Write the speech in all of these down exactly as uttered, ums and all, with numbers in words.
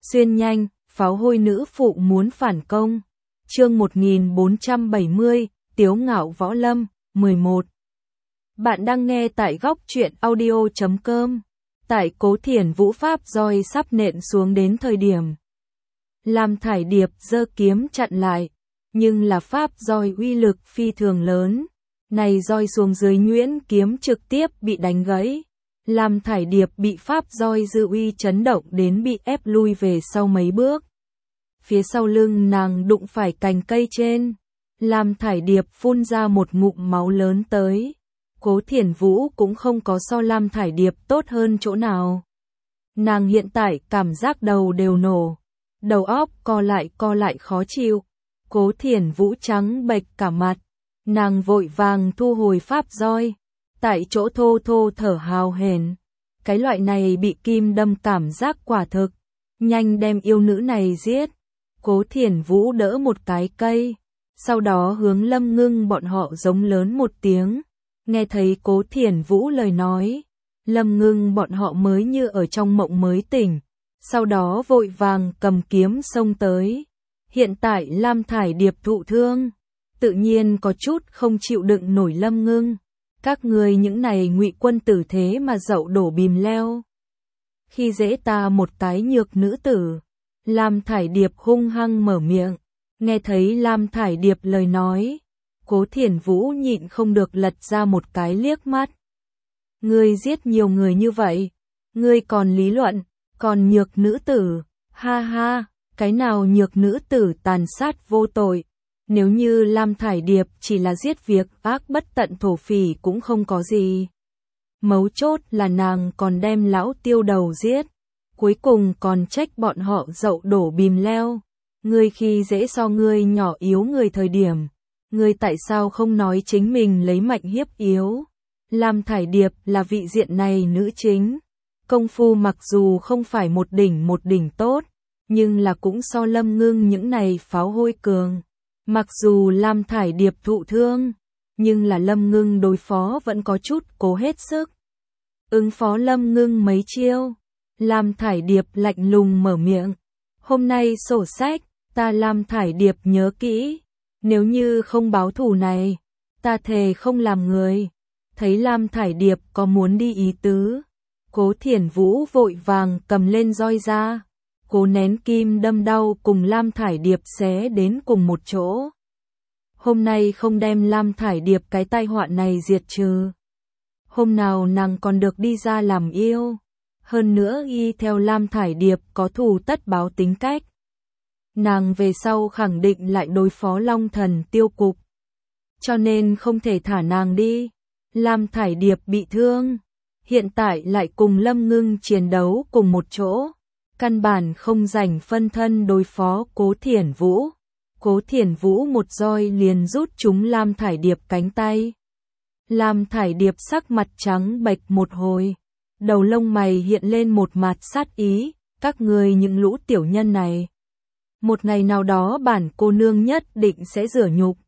Xuyên nhanh, pháo hôi nữ phụ muốn phản công. Chương một nghìn bốn trăm bảy mươi, Tiếu ngạo võ lâm, mười một. Bạn đang nghe tại góc truyện audio chấm com. Tại Cố Thiển Vũ pháp roi sắp nện xuống đến thời điểm. Lam Thải Điệp giơ kiếm chặn lại, nhưng là pháp roi uy lực phi thường lớn. Này roi xuống dưới nhuyễn kiếm trực tiếp bị đánh gãy. Lam Thải Điệp bị pháp roi dư uy chấn động đến bị ép lui về sau mấy bước. Phía sau lưng nàng đụng phải cành cây trên. Lam Thải Điệp phun ra một ngụm máu lớn tới. Cố Thiển Vũ cũng không có so Lam Thải Điệp tốt hơn chỗ nào. Nàng hiện tại cảm giác đầu đều nổ. Đầu óc co lại co lại khó chịu. Cố Thiển Vũ trắng bệch cả mặt. Nàng vội vàng thu hồi pháp roi. Tại chỗ thô thô thở hào hển. Cái loại này bị kim đâm cảm giác quả thực. Nhanh đem yêu nữ này giết. Cố Thiển Vũ đỡ một cái cây. Sau đó hướng Lâm Ngưng bọn họ giống lớn một tiếng. Nghe thấy Cố Thiển Vũ lời nói. Lâm Ngưng bọn họ mới như ở trong mộng mới tỉnh. Sau đó vội vàng cầm kiếm xông tới. Hiện tại Lam Thải Điệp thụ thương. Tự nhiên có chút không chịu đựng nổi Lâm Ngưng. Các người những này ngụy quân tử thế mà dậu đổ bìm leo. Khi dễ ta một cái nhược nữ tử. Lam Thải Điệp hung hăng mở miệng. Nghe thấy Lam Thải Điệp lời nói. Cố Thiển Vũ nhịn không được lật ra một cái liếc mắt. Ngươi giết nhiều người như vậy. Ngươi còn lý luận. Còn nhược nữ tử. Ha ha. Cái nào nhược nữ tử tàn sát vô tội. Nếu như Lam Thải Điệp chỉ là giết việc ác bất tận thổ phỉ cũng không có gì. Mấu chốt là nàng còn đem lão tiêu đầu giết. Cuối cùng còn trách bọn họ dậu đổ bìm leo. Ngươi khi dễ so ngươi nhỏ yếu người thời điểm. Ngươi tại sao không nói chính mình lấy mạnh hiếp yếu. Lam Thải Điệp là vị diện này nữ chính. Công phu mặc dù không phải một đỉnh một đỉnh tốt. Nhưng là cũng so Lâm Ngưng những này pháo hôi cường. Mặc dù Lam Thải Điệp thụ thương, nhưng là Lâm Ngưng đối phó vẫn có chút cố hết sức. Ứng phó Lâm Ngưng mấy chiêu, Lam Thải Điệp lạnh lùng mở miệng. Hôm nay sổ sách, ta Lam Thải Điệp nhớ kỹ, nếu như không báo thù này, ta thề không làm người. Thấy Lam Thải Điệp có muốn đi ý tứ, Cố Thiển Vũ vội vàng cầm lên roi ra. Cố nén kim đâm đau cùng Lam Thải Điệp xé đến cùng một chỗ. Hôm nay không đem Lam Thải Điệp cái tai họa này diệt trừ. Hôm nào nàng còn được đi ra làm yêu. Hơn nữa y theo Lam Thải Điệp có thù tất báo tính cách. Nàng về sau khẳng định lại đối phó Long Thần tiêu cục. Cho nên không thể thả nàng đi. Lam Thải Điệp bị thương. Hiện tại lại cùng Lâm Ngưng chiến đấu cùng một chỗ. Căn bản không rảnh phân thân đối phó Cố Thiển Vũ. Cố Thiển Vũ một roi liền rút trúng Lam Thải Điệp cánh tay. Lam Thải Điệp sắc mặt trắng bệch một hồi. Đầu lông mày hiện lên một mặt sát ý. Các người những lũ tiểu nhân này. Một ngày nào đó bản cô nương nhất định sẽ rửa nhục.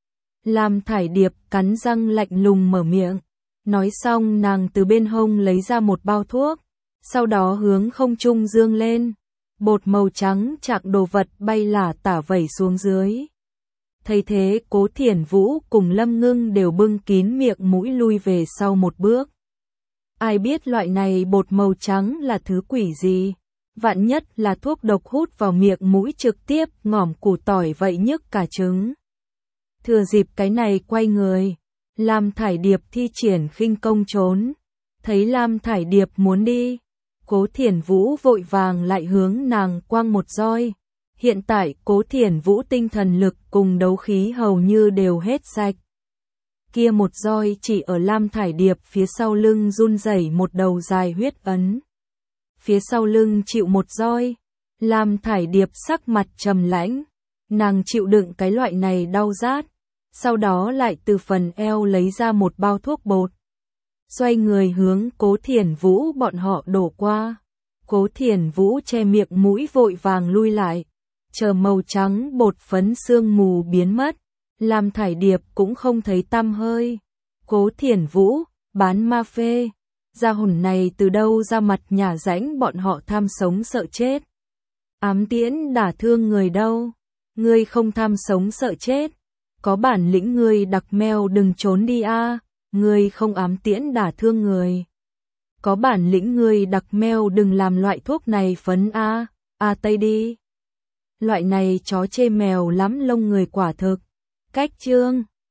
Lam Thải Điệp cắn răng lạnh lùng mở miệng. Nói xong nàng từ bên hông lấy ra một bao thuốc. Sau đó hướng không trung dương lên. Bột màu trắng chạng đồ vật bay lả tả vẩy xuống dưới. Thấy thế Cố Thiển Vũ cùng Lâm Ngưng đều bưng kín miệng mũi lui về sau một bước. Ai biết loại này bột màu trắng là thứ quỷ gì. Vạn nhất là thuốc độc hút vào miệng mũi trực tiếp ngỏm củ tỏi vậy nhức cả trứng. Thừa dịp cái này quay người. Lam Thải Điệp thi triển khinh công trốn. Thấy Lam Thải Điệp muốn đi. Cố Thiển Vũ vội vàng lại hướng nàng quăng một roi. Hiện tại Cố Thiển Vũ tinh thần lực cùng đấu khí hầu như đều hết sạch. Kia một roi chỉ ở Lam Thải Điệp phía sau lưng run rẩy một đầu dài huyết ấn. Phía sau lưng chịu một roi. Lam Thải Điệp sắc mặt trầm lãnh. Nàng chịu đựng cái loại này đau rát. Sau đó lại từ phần eo lấy ra một bao thuốc bột. Xoay người hướng Cố Thiển Vũ bọn họ đổ qua. Cố Thiển Vũ che miệng mũi vội vàng lui lại. Chờ màu trắng bột phấn sương mù biến mất. Lam Thải Điệp cũng không thấy tăm hơi. Cố Thiển Vũ, bán ma phê. Gia hồn này từ đâu ra mặt nhả rãnh bọn họ tham sống sợ chết. ám tiễn đả thương người đâu. Ngươi không tham sống sợ chết. Có bản lĩnh ngươi đặc mèo đừng trốn đi a, ngươi không ám tiễn đả thương người. Có bản lĩnh ngươi đặc mèo đừng làm loại thuốc này phấn a, a tây đi. Loại này chó chê mèo lắm lông người quả thực. Cách chương